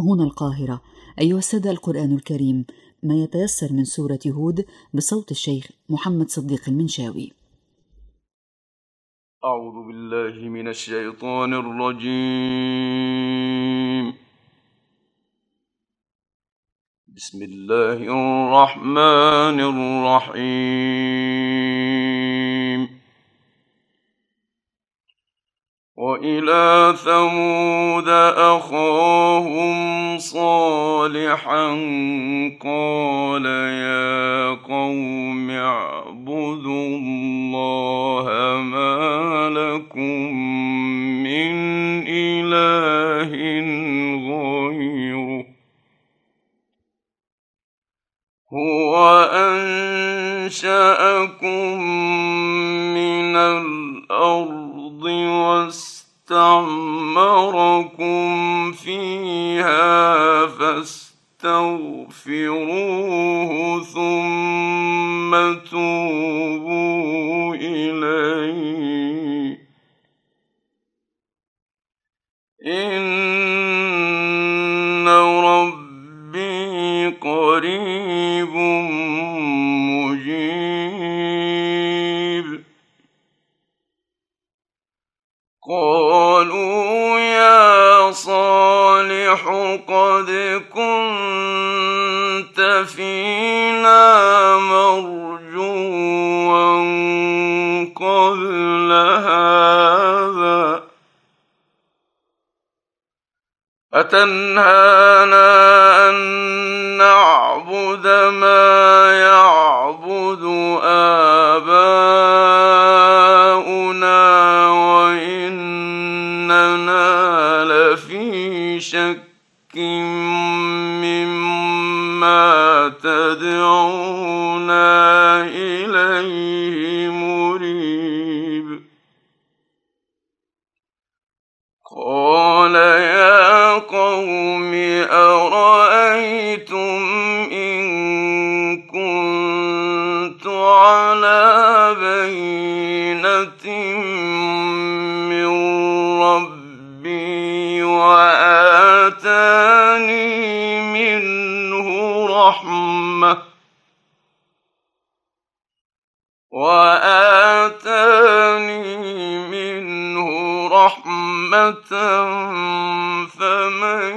هنا القاهرة. أيها السادة، القرآن الكريم ما يتيسر من سورة هود بصوت الشيخ محمد صديق المنشاوي. أعوذ بالله من الشيطان الرجيم. بسم الله الرحمن الرحيم. وإلى ثمود أخاهم صالحا قال يا قوم اعبدوا الله ما لكم من إله غيره هو أنشأكم من الأرض واستعمركم فيها فاستغفروه ثم توبوا إليه إن ربي قريب مجيب. قالوا يا صالح قد كنت فينا مرجوا قبل هذا أتنهانا أن نعبد ما يعبد آباؤنا وإننا لفي شك مما تدعونا إليه مريب. قال يا قوم أرأيتم إن كنت على بينة من ربي وآتاني منه رحمة فمن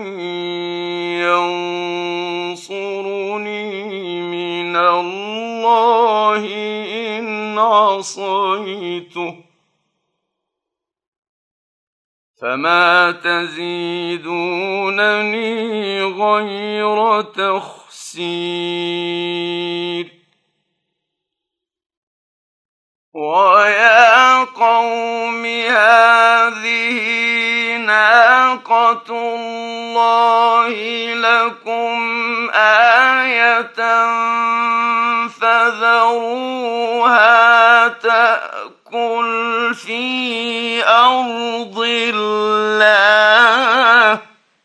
ينصرني من الله إن عصيته فما تزيدونني غير تخسير. ويا قوم هذه ناقة الله لكم آية فذروها تأكل في أرض الله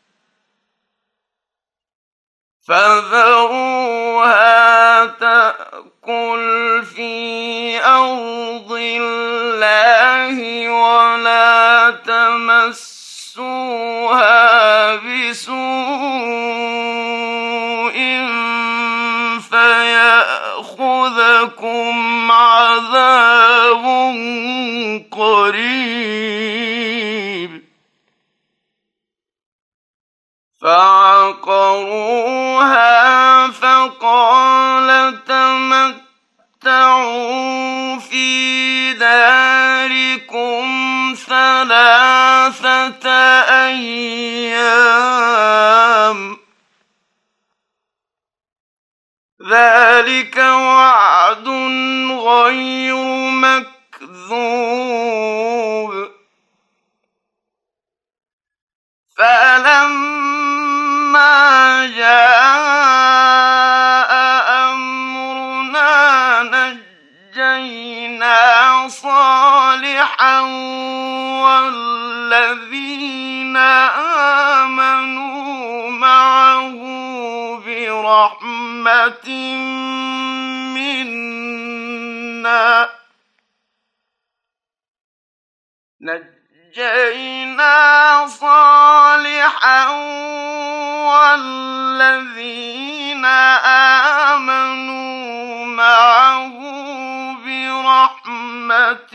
ولا تمسوها بسوء فيأخذكم عذاب قريب. فعقروها فقال تمتعوا في داركم 3 أيام ذلك وعد غير مكذوب. فلما جاء أمرنا نجينا صالحا والذين آمنوا معه برحمة منا ونجينا صالحا والذين آمنوا معه برحمة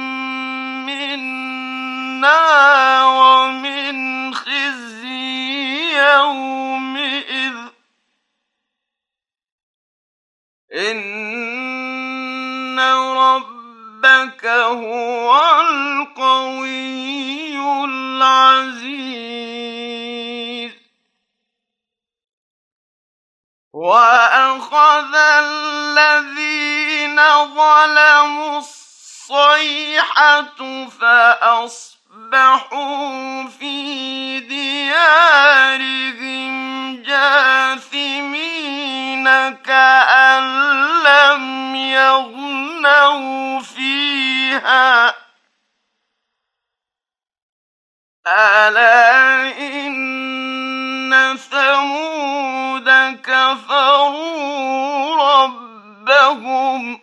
منا ومن خزي يومئذ إن ربك هو القوي العزيز وأخذ الذين ظلموا الصيحة فأصبحوا في ديارهم جاثمين كأن لم يغنوا فيها ألا إن ثمود كفروا ربهم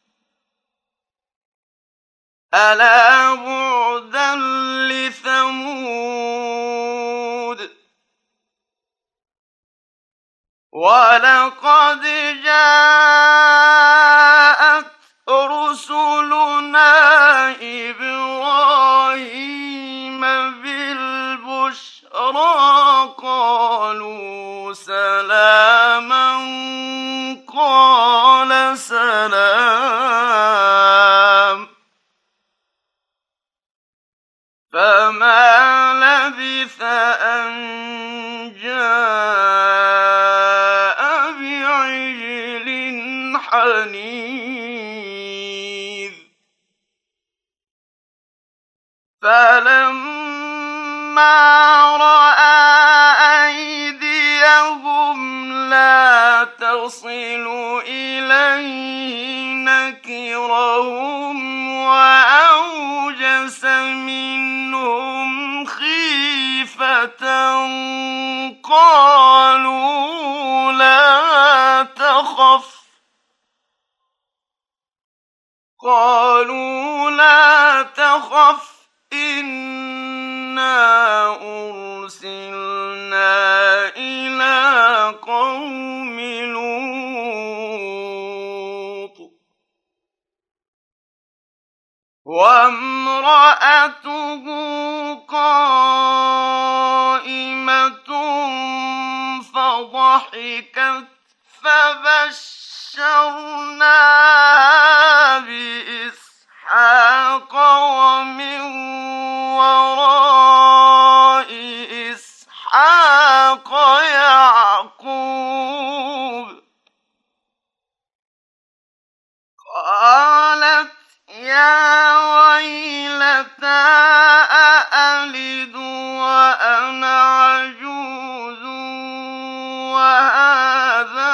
ألا بعدا لثمود ولقد جاءت رسلنا إبراهيم بالبشرى قالوا سلاما قال سلام فما لبث أن جاء بعجل حنيذ فلما رأى أيديهم لا تصل إليه نكرهم وأوجس منهم خيفة قالوا لا تخف إنا أرسلنا إلى قوم لوط وامرأته قائمة فضحكت فبشرناها بإسحاق ومن وراء إسحاق يعقوب قالت يا ويلتى أألد وأنا عجوز وهذا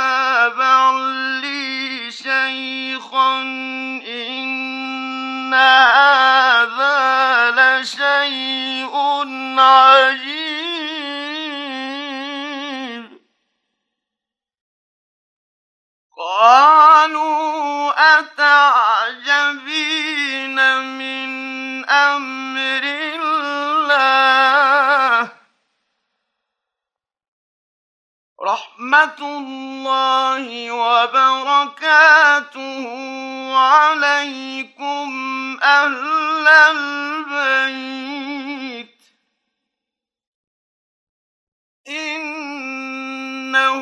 بعلي شيخا إن هذا لشيء عجيب قالوا أتعجبين من أمر الله رحمة الله وبركاته عليكم أهل البيت إنه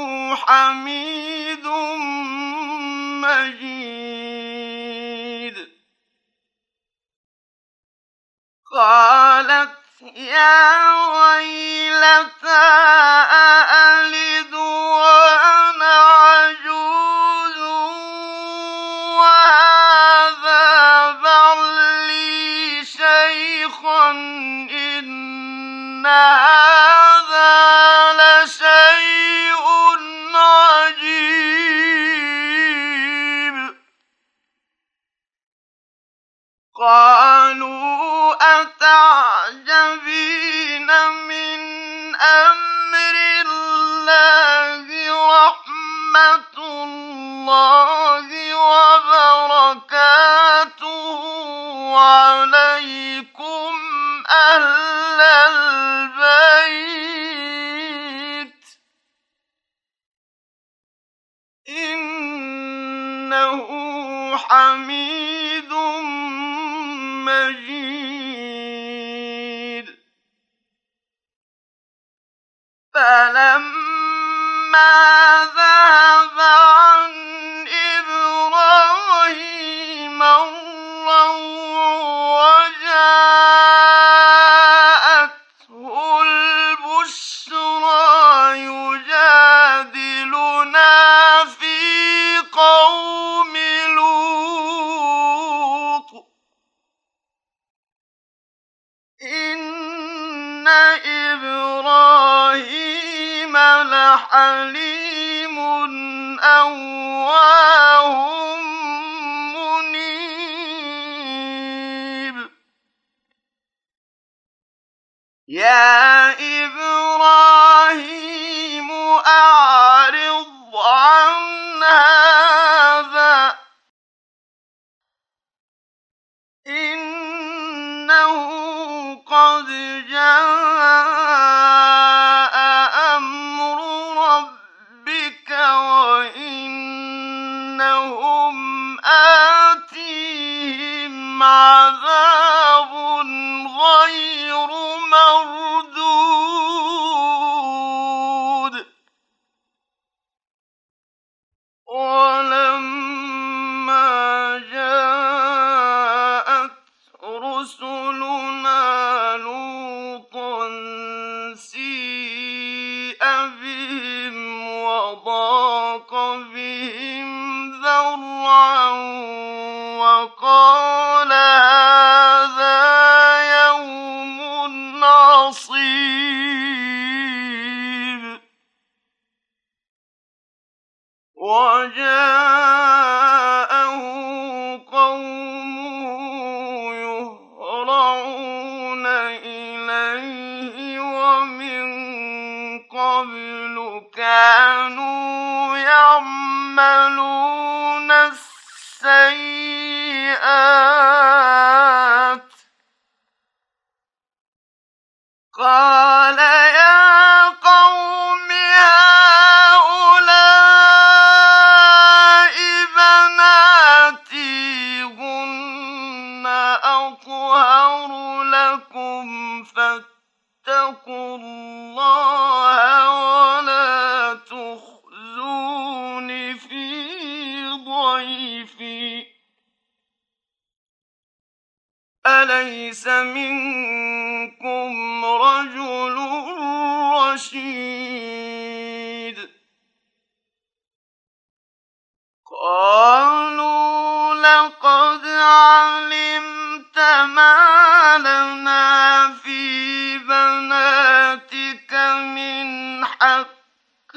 حميد مجيد قالت يا ويلتى أألد وأنا عجوز وهذا بعلي شيخا إن هذا لشيء عجيب قالوا أتعجبين من أمر حميد مجيد فلما ذهب عن إبراهيم الروع وجاءته البشرى يجادلنا في قوم لوط إن إبراهيم لحليم أواه منيب يا إبراهيم أعرض عن هذا إنه قد جاء أمر ربك وإنهم آتيهم عذاب غير مردود ولما جاءت رسلنا لوطا سيء بهم وضاق بهم ذرعا وقال هذا يوم عصيب وجاءه قومه يهرعون إليه ومن قبل كانوا يعملون السيئات قال يا قوم هؤلاء بناتي هن أطهر لكم فاتقوا الله ولا تخزون في ضيفي أليس منكم رجل رشيد قالوا لقد علمت ما لنا في بناتك من حق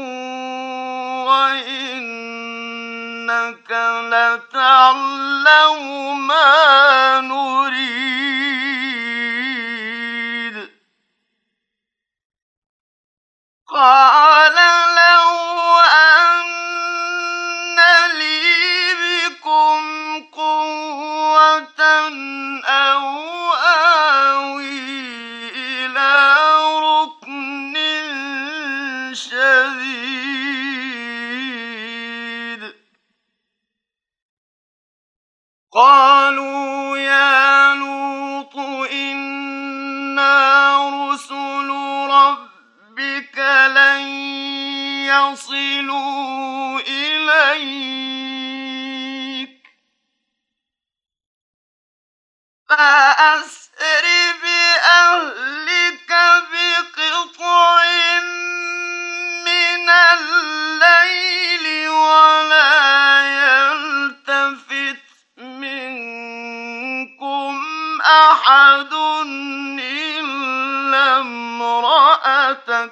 وإنك لتعلم ما نريد قال لو أن لي بكم قوة أو آوي إلى ركن شديد قالوا يا لوط إنا رسل ربك لن يصلوا إليك فأسر بأهلك بقطع من الليل ولا يلتفت منكم أحد إلا امرأتك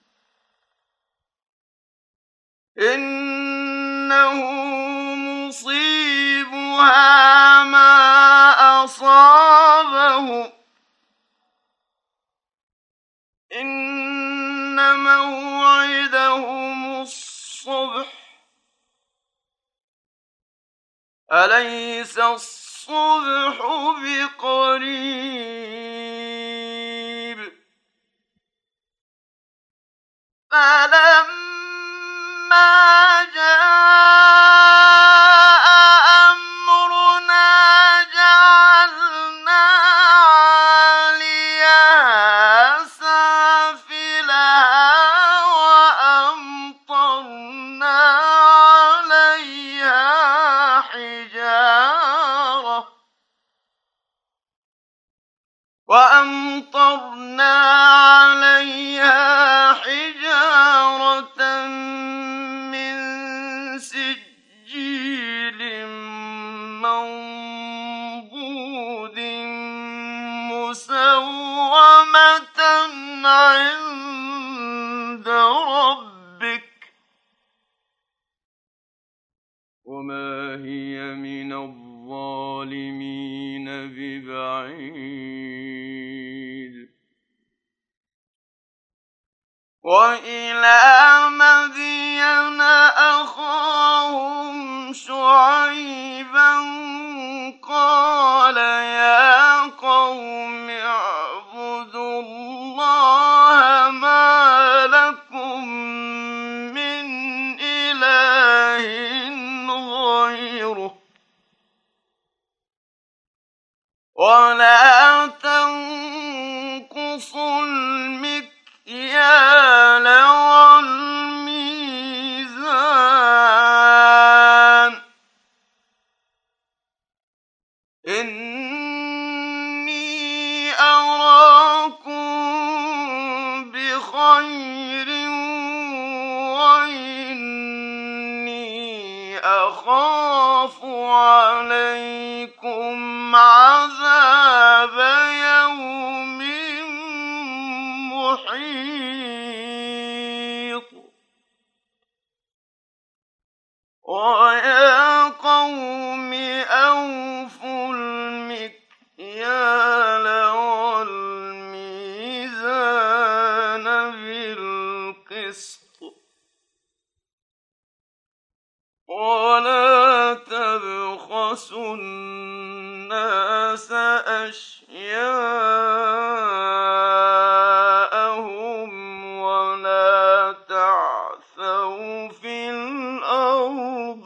إنه مصيبها ما أصابه إن موعدهم الصبح أليس الصبح بقريب فلما جاء ربك وما هي من الظالمين ببعيد وإلى مدين أخاهم شعيبا قال يا قوم اعبدوا الله ما لكم من إله غيره ولا تنقصوا المكيال والميزان إني أراكم بخير وإني أخاف عليكم عذاب يوم محيط ويا قوم أوفوا المكيال والميزان بالقسط ولا تبخسوا الناس أشياءهم ولا تعثوا في الأرض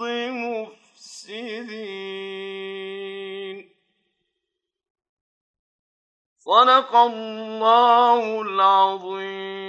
مفسدين صدق الله العظيم.